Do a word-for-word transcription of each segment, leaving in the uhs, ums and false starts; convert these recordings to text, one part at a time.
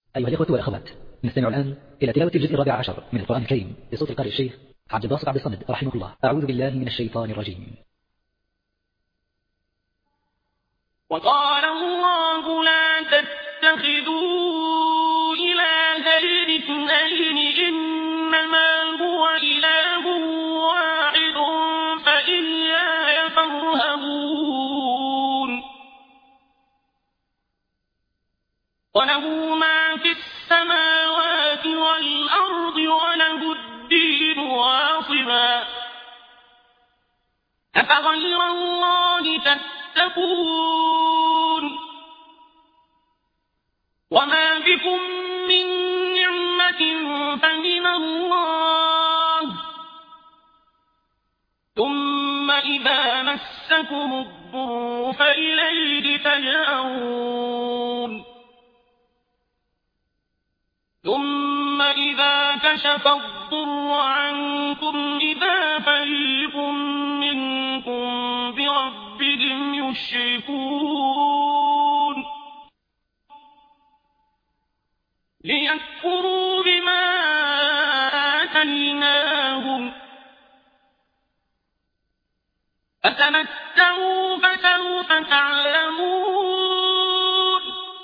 أيها الإخوة والأخوات، نستمع الآن إلى تلاوة الجزء الرابع عشر من القرآن الكريم بصوت القارئ الشيخ عبد الباسط عبد الصمد رحمه الله. أعوذ بالله من الشيطان الرجيم. وقال الله لا تتخذوا إلهين اثنين إنما هو إله واحد فإياي فارهبون. وله ما في السماوات والأرض وله الدين واصبا أفغير الله تتقون. وما بكم من نعمة فمن الله ثم إذا مسكم الضر فإليه تجأرون. ثم إذا كشف الضر عنكم إذا فريق منكم بربهم يشركون ليكفروا بما آتيناهم فتمتعوا فسوف تعلمون.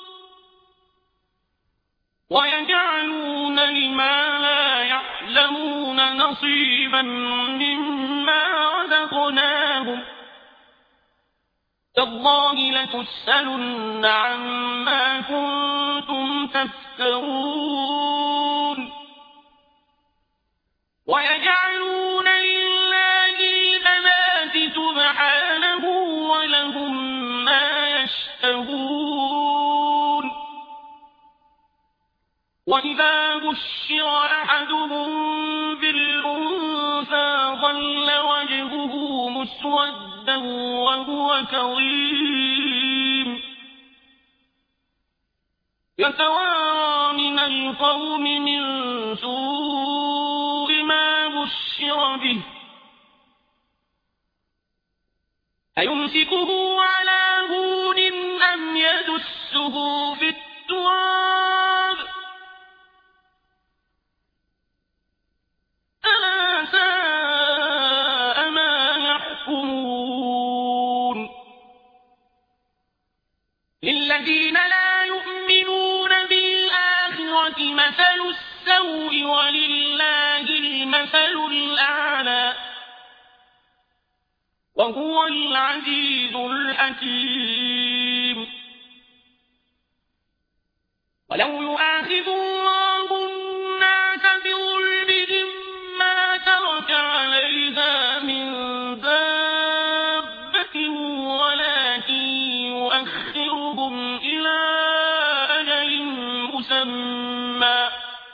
ويجعلون لما لا يعلمون نصيبا مما رزقناهم تالله لتسألن عما كنتم تفترون. ويجعلون لله البنات سبحانه ولهم ما يشتهون. وإذا بشر أحدهم بالأنثى ظل وجهه مسودا وهو كظيم يتوارى من القوم من سوء ما بشر به أيمسكه على هون أم يدسه في التراب ألا ساء ما يحكمون. للذين لا يؤمنون بالآخرة مثل السوء ولله المثل الأعلى وهو العزيز الحكيم. ولو يؤاخذ الله الناس بظلمهم ما ترك عليها من دابة ولكن يؤخرهم إلى أجل مسمى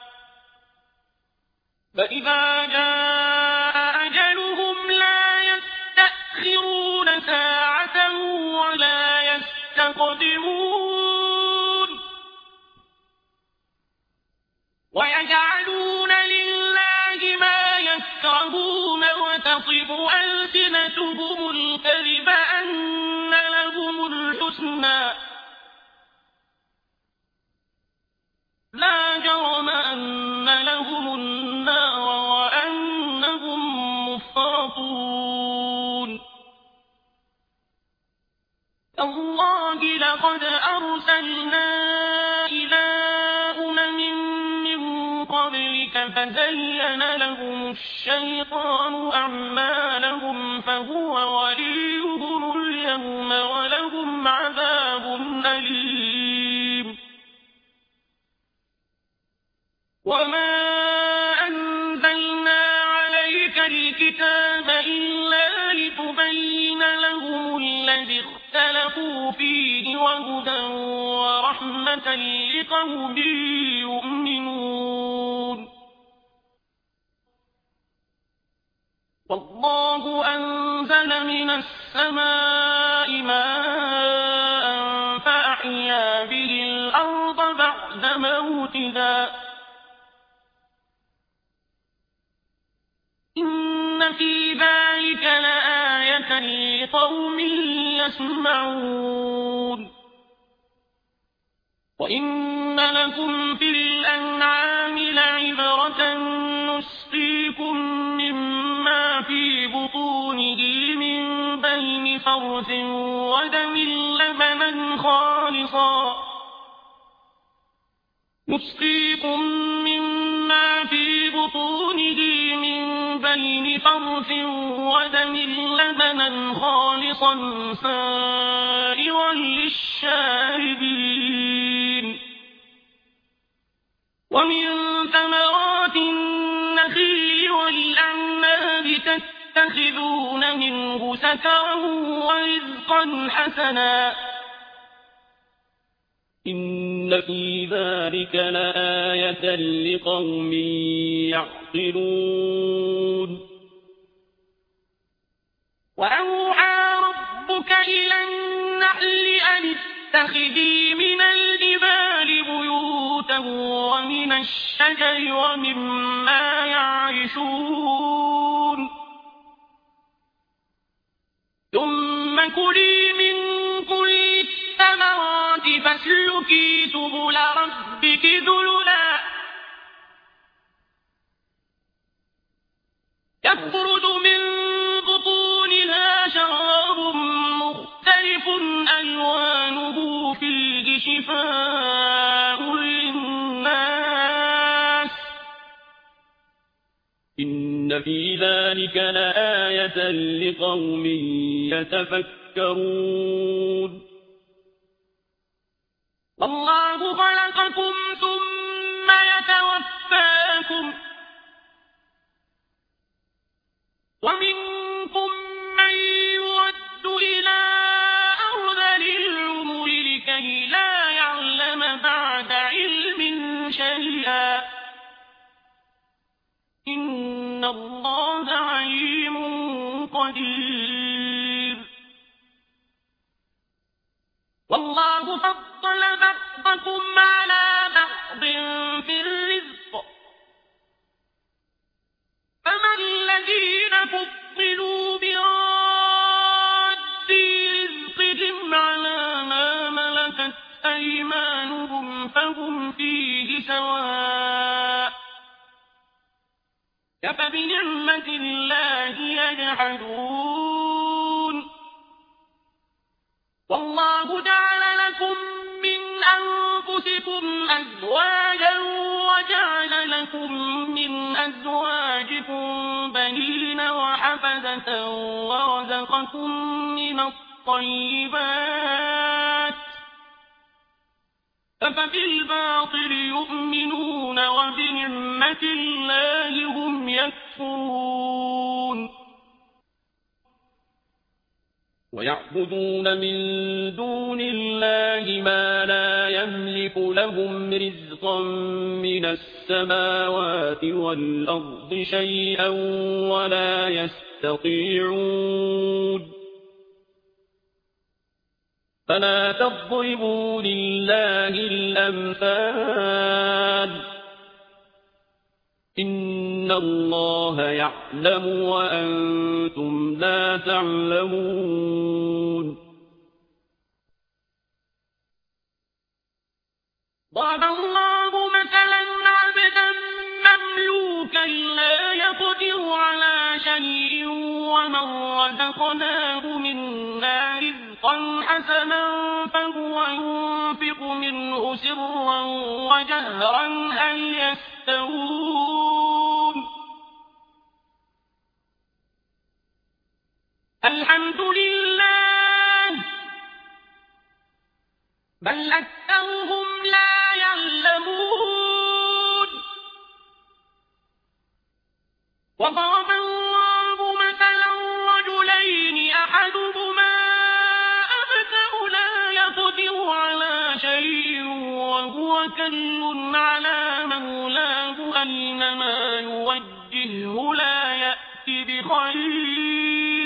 فإذا جاء أجلهم لا يستأخرون ساعة ولا يستقدمون. ويجعلون لله ما يكرهون وتصف ألسنتهم الكذب أن لهم الحسنى لا جرم أن لهم النار وأنهم مفرطون. الله لقد أرسلنا إلى أمم من قبلك فزين لهم الشيطان أعمالهم فهو وليهم اليوم ولهم عذاب أليم. وما أنزلنا عليك الكتاب إلا لتبين لهم الذي اختلفوا فيه وهدى ورحمة لقوم يؤمنون. والله أنزل من السماء ماء فأحيا به الأرض بعد موتها إن في ذلك لآية لقوم يسمعون. وإن لكم في الأنعام لعبرة نسقيكم مما في بطونه من بين فرث ودم لبنا خالصا نسقيكم مما في بطونه من بين فرث ودم لبنا خالصا سائغا للشاربين ومن ثمرات النخيل والأعناب تتخذون منه سكرا ورزقا حسنا إن في ذلك لآية لقوم يعقلون وأوحى ربك إلى النحل أن اتخذي من الجبال بيوتا ومن الشجر ومما يعرشون ثم كلي من كل الثمرات فاسلكي سبل ربك ذللا يخرج من بطونها شراب مختلف ألوانه فيه شفاء للناس إن في ذلك لآية لقوم يتفكرون والله خلقكم ثم يتوفاكم ومنكم من يرد إلى أرذل العمر لكي لا يعلم بعد علم شيئا إن الله عليم قدير والله فضل بعضكم على بعض في الرزق فما الذين فضلوا براد رزقهم على ما ملكت أيمانهم فهم فيه سواء أفبنعمة الله يجحدون والله جعل لكم من أنفسكم أزواجا وجعل لكم من أزواجكم بنين وحفدة ورزقكم من الطيبات أفبالباطل يؤمنون وبنعمة الله هم يكفرون ويعبدون من دون الله ما لا يملك لهم رزقا من السماوات والأرض شيئا ولا يستطيعون فلا تضربوا لله الأمثال إن الله يعلم وأنتم لا تعلمون ضرب الله مثلا عبدا مملوكا لا يقدر على شيء ومن رزقناه منا رزقا حسنا فهو ينفق منه سرا وجهرا هل يستوون الحمد لله بل أكثرهم لا يعلمون وضرب الله مثلا رجلين أحدهما أبكم لا يقدر على شيء وهو كل على مولاه أينما يوجهه لا يأتي بخير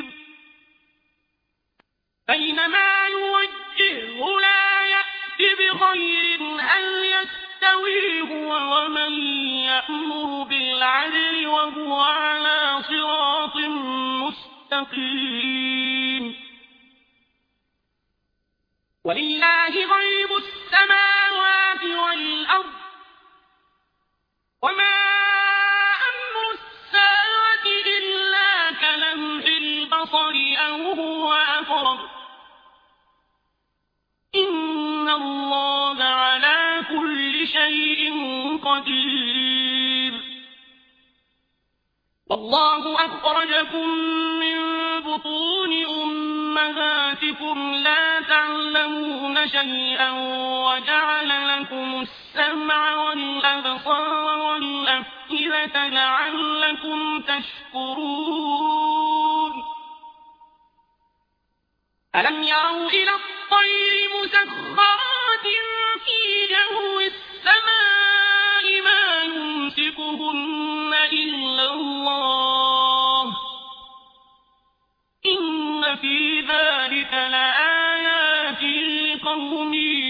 أينما يوجهه لا يأتي بخير هل يستوي هو ومن يأمر بالعدل وهو على صراط مستقيم ولله غيب السماوات شيء قدير. والله أخرجكم من بطون أمهاتكم لا تعلمون شيئا وجعل لكم السمع والأبصار والأفئدة لعلكم تشكرون. ألم يروا إلى الطير مسخرات في جو السماء ما يمسكهن إلا الله إن في ذلك لآيات لقوم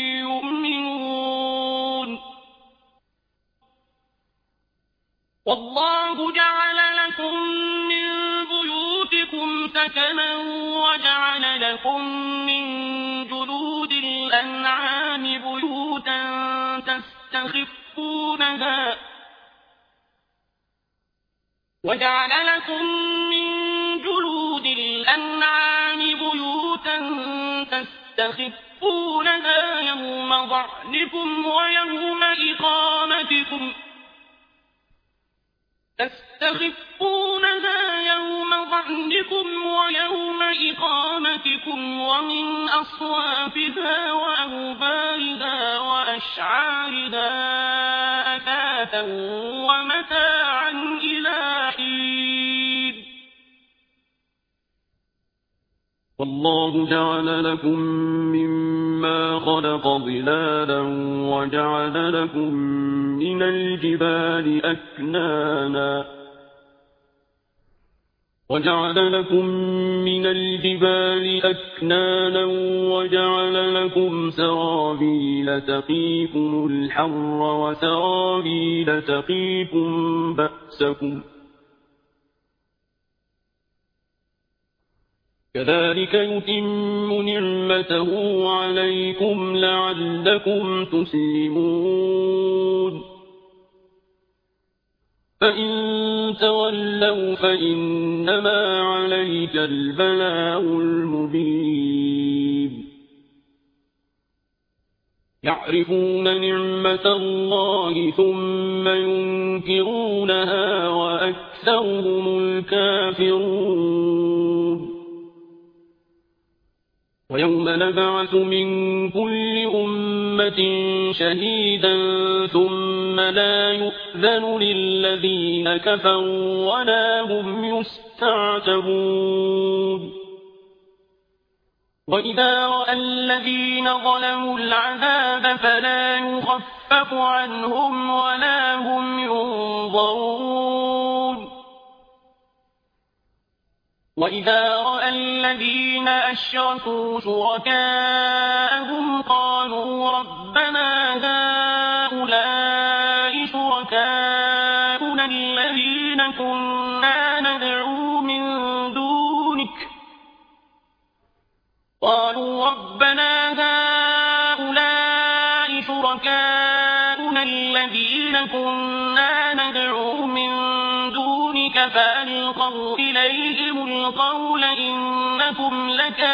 يؤمنون. والله جعل لكم من بيوتكم سكنا وجعل لكم من جلود الأنعام بيوتا تستخفونها وجعل لكم من جلود الأنعام بيوتا تستخفونها يوم ظعنكم ويوم إقامتكم تستخفونها يوم ظعنكم ويوم إقامتكم ومن أصوافها وأوبارها وأشعارها أثاثا ومتاعا إلى حين. والله جعل لكم مما خلق ظلالا وجعل لكم من الجبال أكنانا وجعل لكم من الجبال أكنانا وجعل لكم سرابيل تقيكم الحر وسرابيل تقيكم بأسكم كذلك يتم نعمته عليكم لعلكم تسلمون. فإن تولوا فإنما عليك البلاغ المبين. يعرفون نعمة الله ثم ينكرونها وأكثرهم الكافرون. ويوم نبعث من كل أمة شهيدا ثم لا يؤذن للذين كفروا ولا هم يستعتبون. وإذا رأى الذين ظلموا العذاب فلا يخفف عنهم ولا هم ينظرون. وإذا رأى الذين أشركوا شركاءهم قالوا ربنا هؤلاء شركاؤنا الذين كنا ندعو من دونك قالوا ربنا هؤلاء شركاؤنا الذين كنا ندعو من دونك فألقوا إليهم القول إنكم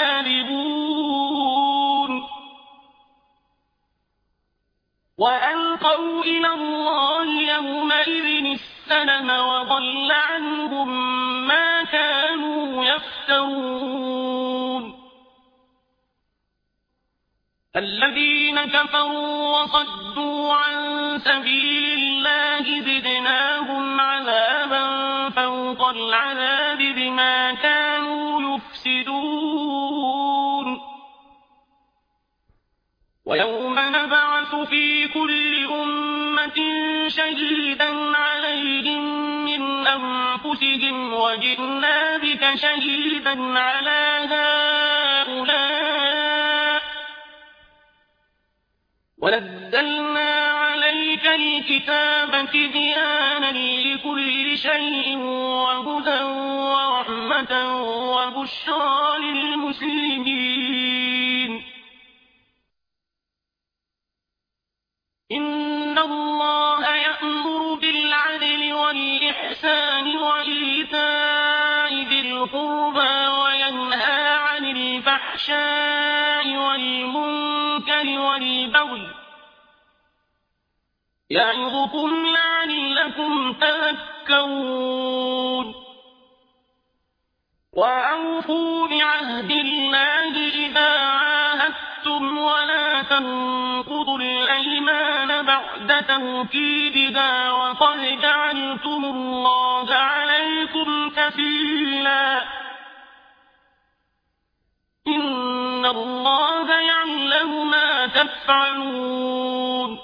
لكاذبون. وألقوا إلى الله يومئذ السلم وضل عنهم ما كانوا يفترون. الذين كفروا وصدوا عن سبيل الله زدناهم عذابا فوق العذاب بما كانوا يفسدون. ويوم نبعث في كل أمة شهيدا عليهم من أنفسهم وجئنا بك شهيدا على هؤلاء ونزلنا عليك الكتاب تبيانا لكل شيء وهدى ورحمة وبشرى للمسلمين. إن الله يأمر بالعدل والإحسان وإيتاء ذي القربى وينهى عن الفحشاء والمنكر والبغي يعظكم لعلكم تذكرون وأوفوا بعهد الله إذا عاهدتم ولا تنقضوا الأيمان بعد توكيدها وقد جعلتم الله عليكم كفيلا إن الله يعلم ما تفعلون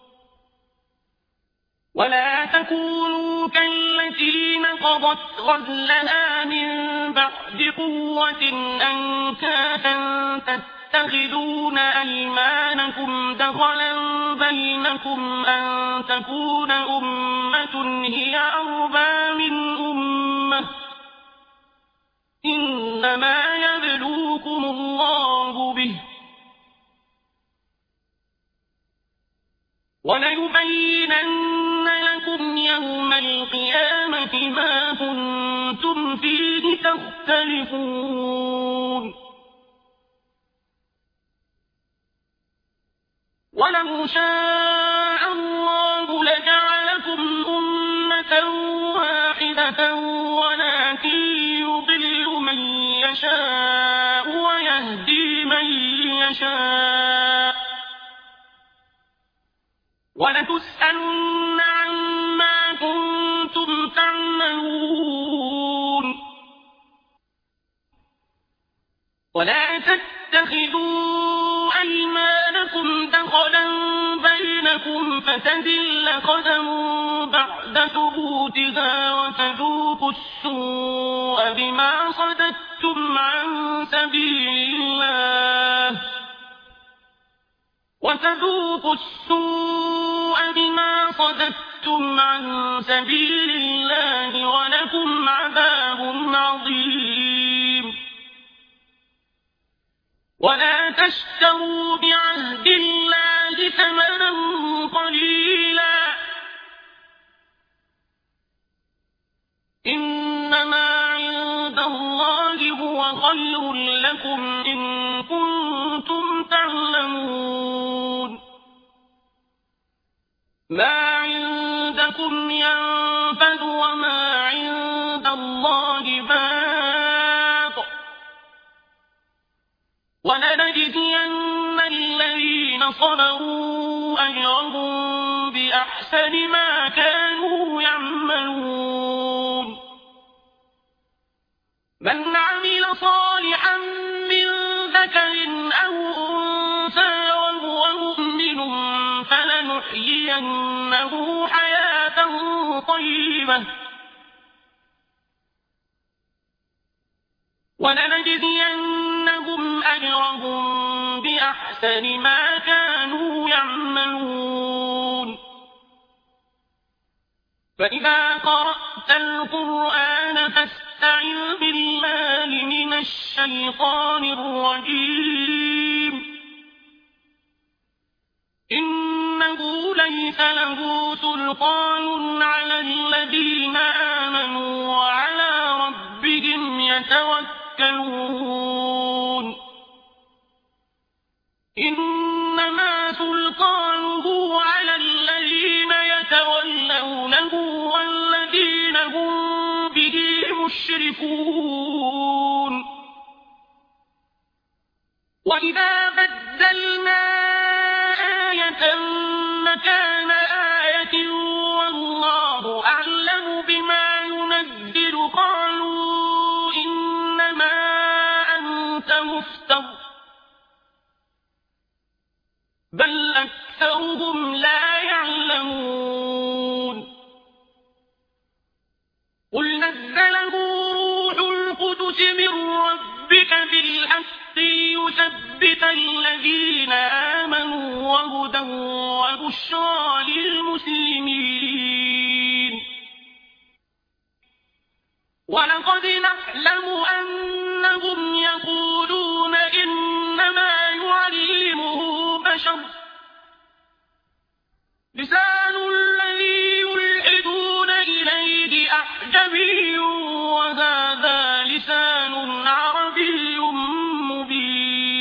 ولا تكونوا كالتي نقضت غزلها من بعد قوة أنكاثا تتخذون أيمانكم دخلا بينكم أن تكون أمة هي أربى من أمة إنما يبلوكم الله به وليبينن لكم يوم القيامة ما كنتم فيه تختلفون ولو شاء الله لجعلكم أمة واحدة ولكن يضل من يشاء ويهدي من يشاء ولتسألن عما كنتم تعملون ولا تتخذوا أيمانكم دخلا بينكم فتزل قدم بعد ثبوتها وتذوقوا السوء بما صددتم عن سبيل الله وتذوقوا السوء بما صددتم عن سبيل الله ولكم عذاب عظيم ولا تشتروا بعهد الله ثمنا قليلا إنما عند الله هو خير لكم إن كنتم تعلمون ما عندكم ينفد وما عند الله باق ولنجزين الذين صبروا أجرهم بأحسن ما كانوا يعملون من عمل صالحا من ذكر أو أنثى وهو مؤمن فلنحيينه حياة طيبة ولنجزينهم أجرهم بأحسن ما كانوا يعملون فإذا قرأت القرآن فاستعذ بالله من الشيطان الرجيم إنه ليس له سلطان على الذين آمنوا وعلى ربهم يتوكلون إنما سلطانه على الذين يتولونه والذين هم به مشركون وإذا بدلنا آية مكان آية والله أعلم بما ينزل قالوا إنما أنت مفتر بل أكثرهم لا يعلمون قل نزله روح القدس من ربك بالحق ليثبت الذين آمنوا وهدى وبشرى للمسلمين ولقد نعلم أنهم يقولون إنما يعلمه بشر لسان الذي يلحدون إليه أعجمي وهذا لسان عربي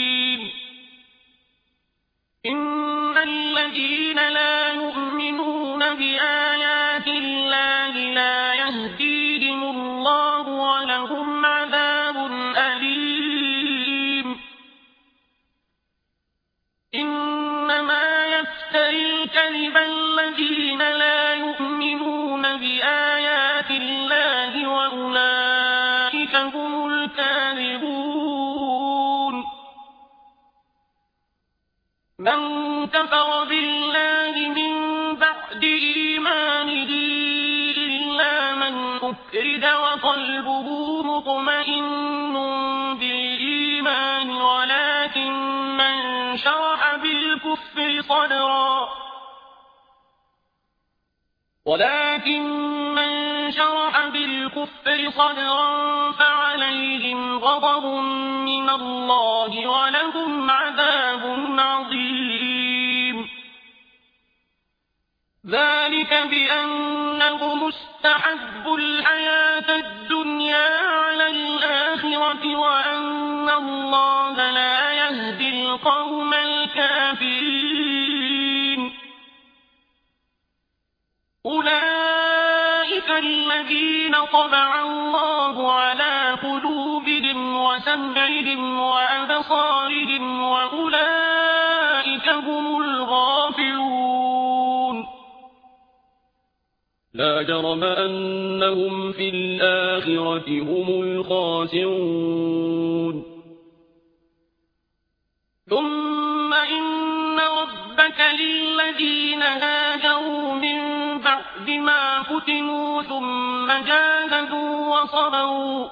مبين إن الذين لا يؤمنون بآيات الله لا يهديهم الله ولهم عذاب أليم إنما يفتري الكذب الذين لا يؤمنون بآيات الله وأولئك هم الكاذبون من كفر بالله من بعد إيمانه إلا من أكره وقلبه مطمئن بالإيمان ولكن من شرح بالكفر صدرا ولكن من شرح بالكفر صدرا فعليهم غضب من الله ولهم عذاب عظيم ذلك بأنه مستحب الحياة الدنيا على الآخرة وأن الله لا يهدي القوم الكافرين أولئك الذين طبع الله على قلوبهم وسمعهم وأبصارهم وأولئك هم الغافلون لا جرم أنهم في الآخرة هم الخاسرون ثم إن ربك للذين هاجروا من بعد ما فتنوا ثم جاهدوا وصبروا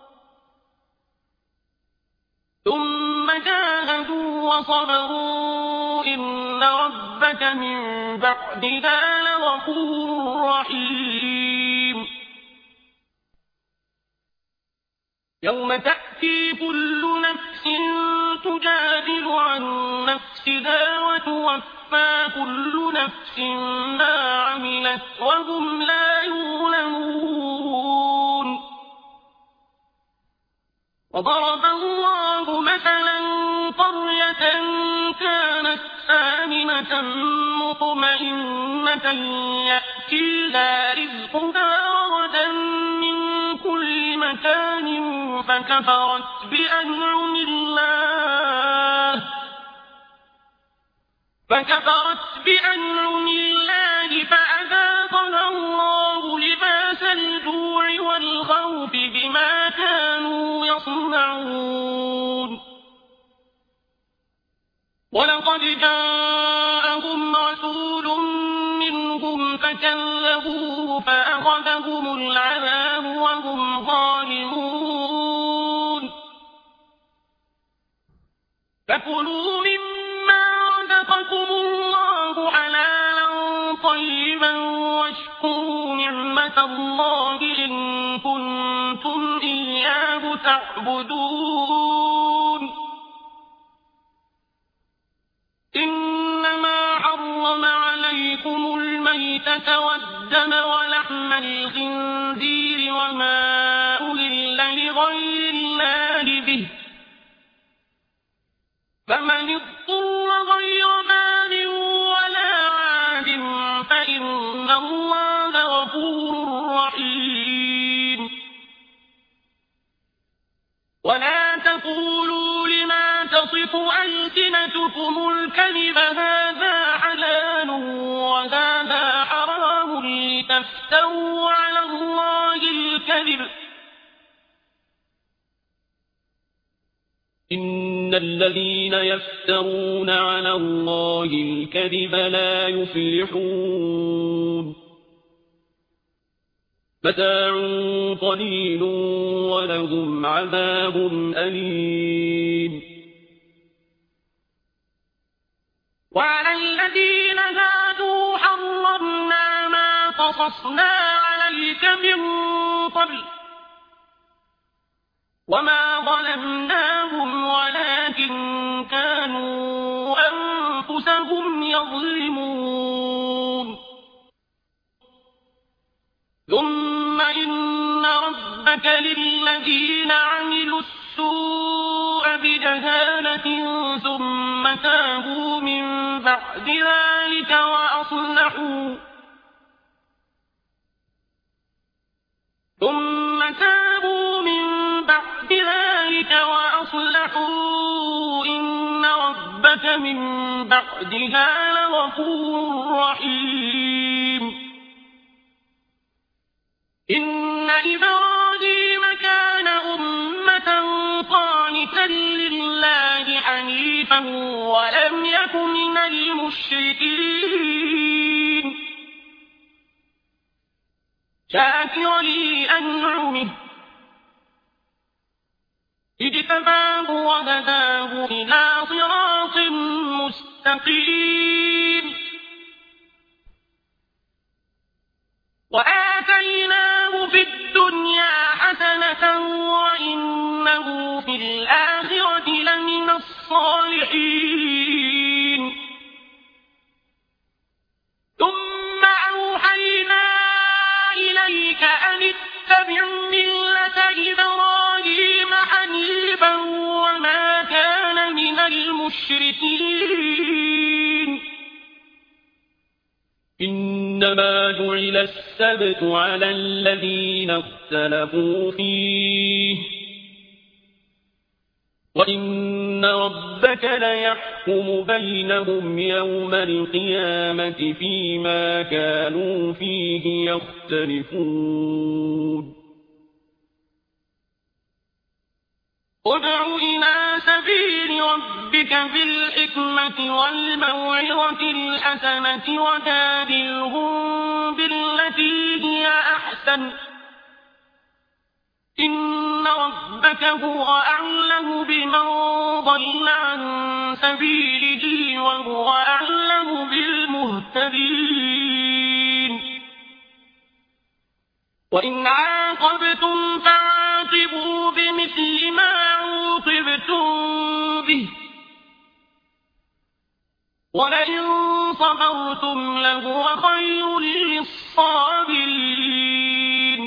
ثم جاهدوا وصبروا إن ربك من بعدها لغفور رحيم يوم تأتي كل نفس تجادل عن نفسها وتوفى كل نفس ما عملت وهم لا يظلمون وضرب الله مثلا قرية كانت آمنة مطمئنة يأتيها رزقها رغدا من كل مكان فكفرت بأنعم الله فكفرت بأنعم الله فأذاقها الله لباس الجوع والخوف بما كانوا يصنعون ولقد جاءهم رسول منهم فكذبوه فأخذهم العذاب وهم ظالمون فكلوا مما رزقكم الله حلالا طيبا واشكروا نعمة الله إن كنتم إياه تعبدون إنما حرم عليكم الميتة والدم ولحم الخنزير وما أهل لغير الله به فمن اضطر غير باغ ولا عاد فإن الله غفور رحيم ولا تقولوا لما تصف ألسنتكم الكذب هذا حلال وهذا حرام لتفتروا على الله الكذب إن الذين يفترون على الله الكذب لا يفلحون متاع قليل ولهم عذاب أليم وعلى الذين هادوا حرمنا ما قصصنا عليك من قبل وما ظلمناهم ولكن كانوا أنفسهم يظلمون ثم إن ربك للذين عملوا السوء بجهالة ثم تابوا من بعد ذلك وأصلحوا إنك من بعدها لغفور رحيم إن إبراهيم كان أمة قانتا لله حنيفا ولم يك من المشركين شاكرا لأنعمه اجتباه وهداه إلى صراط مستقيم وآتيناه في الدنيا حسنة وإنه في الآخرة لمن الصالحين ثم أوحينا إليك أن اتبع ملة إبراهيم حنيفا وما كان من المشركين إنما جعل السبت على الذين اختلفوا فيه وإن ربك ليحكم بينهم يوم القيامة فيما كانوا فيه يختلفون ادع إلى سبيل ربك بالحكمة والموعظة الحسنة وجادلهم بالتي هي أحسن إن ربك هو أعلم بمن ضل عن سبيله وهو أعلم بالمهتدين وإن عاقبتم فعاقبوا بمثل ما عوقبتم به ولئن صبرتم لهو خير للصابرين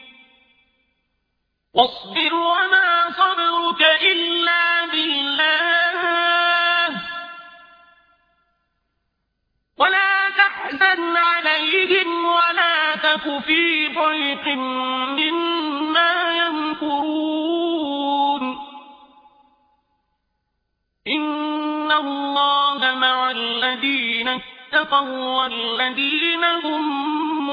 واصبر وما صبرك إلا بالله ولا تحزن عليهم ولا تك في ضيق مما يمكرون إن الله مع الذين اتقوا والذين هم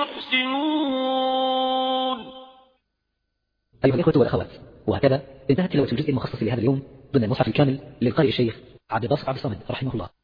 محسنون. أيها الإخوة والأخوات، وهكذا انتهت تلاوة الجزء المخصص لهذا اليوم ضمن المصحف الكامل للقارئ الشيخ عبد الباسط عبد الصمد رحمه الله.